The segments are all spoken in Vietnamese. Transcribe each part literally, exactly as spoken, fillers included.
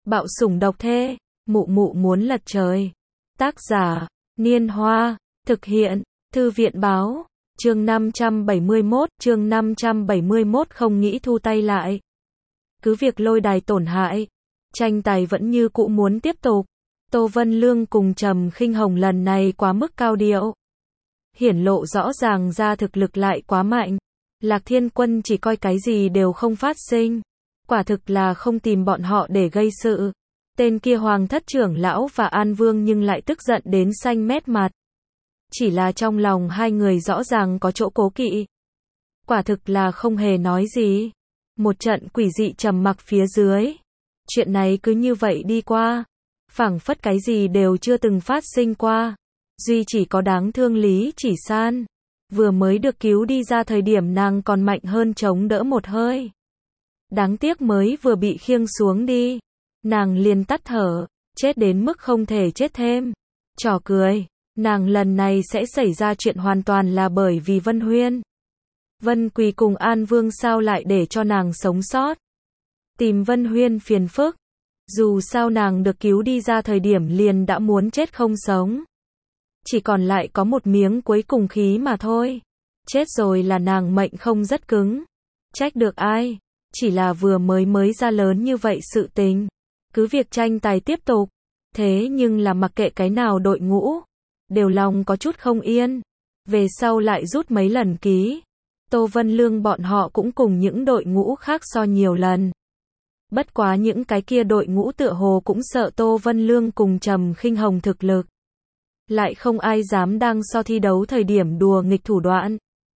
Bạo sủng độc thê, mụ mụ muốn lật trời. Tác giả, Niên Hoa, thực hiện, Thư viện báo, chương năm trăm bảy mươi mốt, chương năm trăm bảy mươi mốt không nghĩ thu tay lại. Cứ việc lôi đài tổn hại, tranh tài vẫn như cũ muốn tiếp tục. Tô Vân Lương cùng Trầm Khinh Hồng lần này quá mức cao điệu. Hiển lộ rõ ràng ra thực lực lại quá mạnh. Lạc Thiên Quân chỉ coi cái gì đều không phát sinh. Quả thực là không tìm bọn họ để gây sự. Tên kia Hoàng thất trưởng lão và An Vương nhưng lại tức giận đến xanh mét mặt. Chỉ là trong lòng hai người rõ ràng có chỗ cố kỵ. Quả thực là không hề nói gì. Một trận quỷ dị trầm mặc phía dưới. Chuyện này cứ như vậy đi qua. Phảng phất cái gì đều chưa từng phát sinh qua. Duy chỉ có đáng thương Lý Chỉ San. Vừa mới được cứu đi ra thời điểm nàng còn mạnh hơn chống đỡ một hơi. Đáng tiếc mới vừa bị khiêng xuống đi. Nàng liền tắt thở, chết đến mức không thể chết thêm. Trò cười, nàng lần này sẽ xảy ra chuyện hoàn toàn là bởi vì Vân Huyên. Vân Quỳ cùng An Vương sao lại để cho nàng sống sót. Tìm Vân Huyên phiền phức. Dù sao nàng được cứu đi ra thời điểm liền đã muốn chết không sống. Chỉ còn lại có một miếng cuối cùng khí mà thôi. Chết rồi là nàng mệnh không rất cứng. Trách được ai? Chỉ là vừa mới mới ra lớn như vậy sự tình. Cứ việc tranh tài tiếp tục. Thế nhưng là mặc kệ cái nào đội ngũ. Đều lòng có chút không yên. Về sau lại rút mấy lần ký. Tô Vân Lương bọn họ cũng cùng những đội ngũ khác so nhiều lần. Bất quá những cái kia đội ngũ tựa hồ cũng sợ Tô Vân Lương cùng Trầm Khinh Hồng thực lực. Lại không ai dám đang so thi đấu thời điểm đùa nghịch thủ đoạn.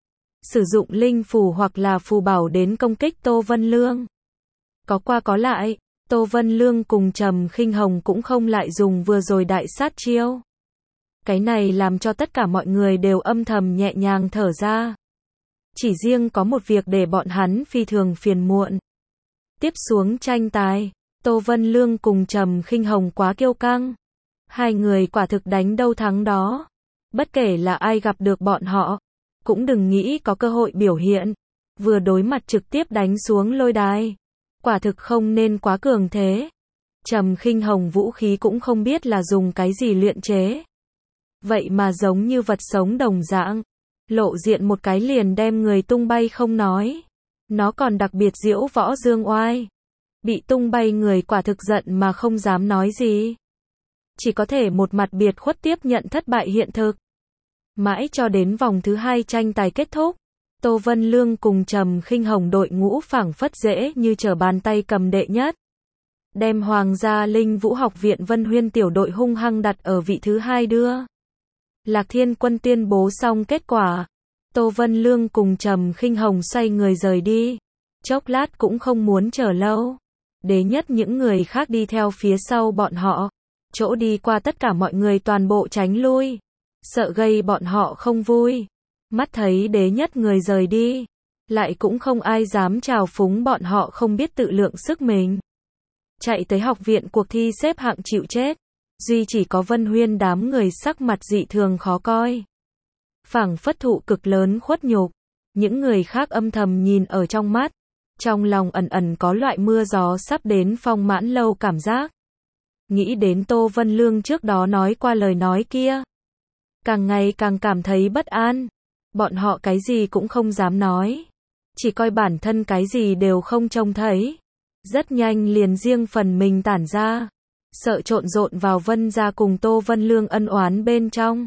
Sử dụng linh phù hoặc là phù bảo đến công kích Tô Vân Lương. Có qua có lại, Tô Vân Lương cùng Trầm Khinh Hồng cũng không lại dùng vừa rồi đại sát chiêu. Cái này làm cho tất cả mọi người đều âm thầm nhẹ nhàng thở ra. Chỉ riêng có một việc để bọn hắn phi thường phiền muộn. Tiếp xuống tranh tài, Tô Vân Lương cùng Trầm Khinh Hồng quá kiêu căng. Hai người quả thực đánh đâu thắng đó. Bất kể là ai gặp được bọn họ, cũng đừng nghĩ có cơ hội biểu hiện. Vừa đối mặt trực tiếp đánh xuống lôi đài. Quả thực không nên quá cường thế. Trầm Khinh Hồng vũ khí cũng không biết là dùng cái gì luyện chế. Vậy mà giống như vật sống đồng dạng. Lộ diện một cái liền đem người tung bay không nói. Nó còn đặc biệt diễu võ dương oai. Bị tung bay người quả thực giận mà không dám nói gì. Chỉ có thể một mặt biệt khuất tiếp nhận thất bại hiện thực. Mãi cho đến vòng thứ hai tranh tài kết thúc. Tô Vân Lương cùng Trầm Khinh Hồng đội ngũ phảng phất dễ như trở bàn tay cầm đệ nhất. Đem Hoàng gia Linh Vũ học viện Vân Huyên tiểu đội hung hăng đặt ở vị thứ hai đưa. Lạc Thiên Quân tuyên bố xong kết quả. Tô Vân Lương cùng Trầm Khinh Hồng xoay người rời đi. Chốc lát cũng không muốn chờ lâu. Đế nhất những người khác đi theo phía sau bọn họ. Chỗ đi qua tất cả mọi người toàn bộ tránh lui. Sợ gây bọn họ không vui. Mắt thấy đế nhất người rời đi. Lại cũng không ai dám trào phúng bọn họ không biết tự lượng sức mình. Chạy tới học viện cuộc thi xếp hạng chịu chết. Duy chỉ có Vân Huyên đám người sắc mặt dị thường khó coi. Phảng phất thụ cực lớn khuất nhục. Những người khác âm thầm nhìn ở trong mắt. Trong lòng ẩn ẩn có loại mưa gió sắp đến phong mãn lâu cảm giác. Nghĩ đến Tô Vân Lương trước đó nói qua lời nói kia. Càng ngày càng cảm thấy bất an. Bọn họ cái gì cũng không dám nói. Chỉ coi bản thân cái gì đều không trông thấy. Rất nhanh liền riêng phần mình tản ra. Sợ trộn rộn vào Vân gia cùng Tô Vân Lương ân oán bên trong.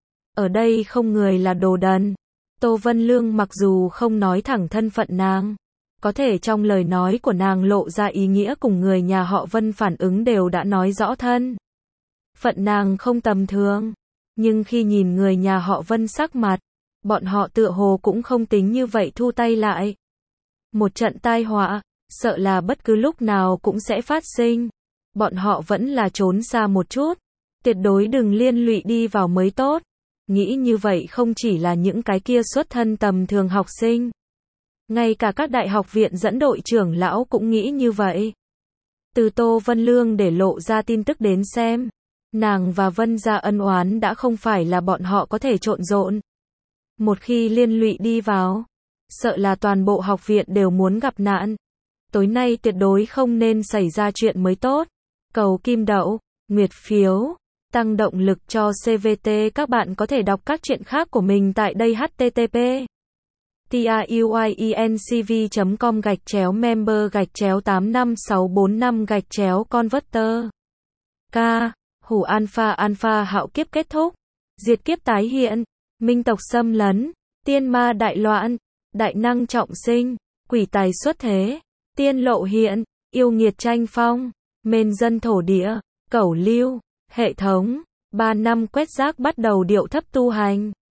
Ở đây không người là đồ đần. Tô Vân Lương mặc dù không nói thẳng thân phận nàng. Có thể trong lời nói của nàng lộ ra ý nghĩa cùng người nhà họ Vân phản ứng đều đã nói rõ thân. Phận nàng không tầm thường. Nhưng khi nhìn người nhà họ Vân sắc mặt, bọn họ tựa hồ cũng không tính như vậy thu tay lại. Một trận tai họa, sợ là bất cứ lúc nào cũng sẽ phát sinh. Bọn họ vẫn là trốn xa một chút. Tuyệt đối đừng liên lụy đi vào mới tốt. Nghĩ như vậy không chỉ là những cái kia xuất thân tầm thường học sinh. Ngay cả các đại học viện dẫn đội trưởng lão cũng nghĩ như vậy. Từ Tô Vân Lương để lộ ra tin tức đến xem. Nàng và Vân gia ân oán đã không phải là bọn họ có thể trộn rộn. Một khi liên lụy đi vào, sợ là toàn bộ học viện đều muốn gặp nạn. Tối nay tuyệt đối không nên xảy ra chuyện mới tốt. cầu kim đậu, nguyệt phiếu, tăng động lực cho xê vê tê. Các bạn có thể đọc các chuyện khác của mình tại đây h t t p truyencv chấm com gạch chéo member gạch chéo tám năm sáu bốn năm gạch chéo converter. K. Hủ alpha alpha hạo kiếp kết thúc. Diệt kiếp tái hiện. Minh tộc xâm lấn. Tiên ma đại loạn. Đại năng trọng sinh. Quỷ tài xuất thế. Tiên lộ hiện. Yêu nghiệt tranh phong. Mên dân thổ địa. Cẩu lưu. Hệ thống. Ba năm quét rác bắt đầu điệu thấp tu hành.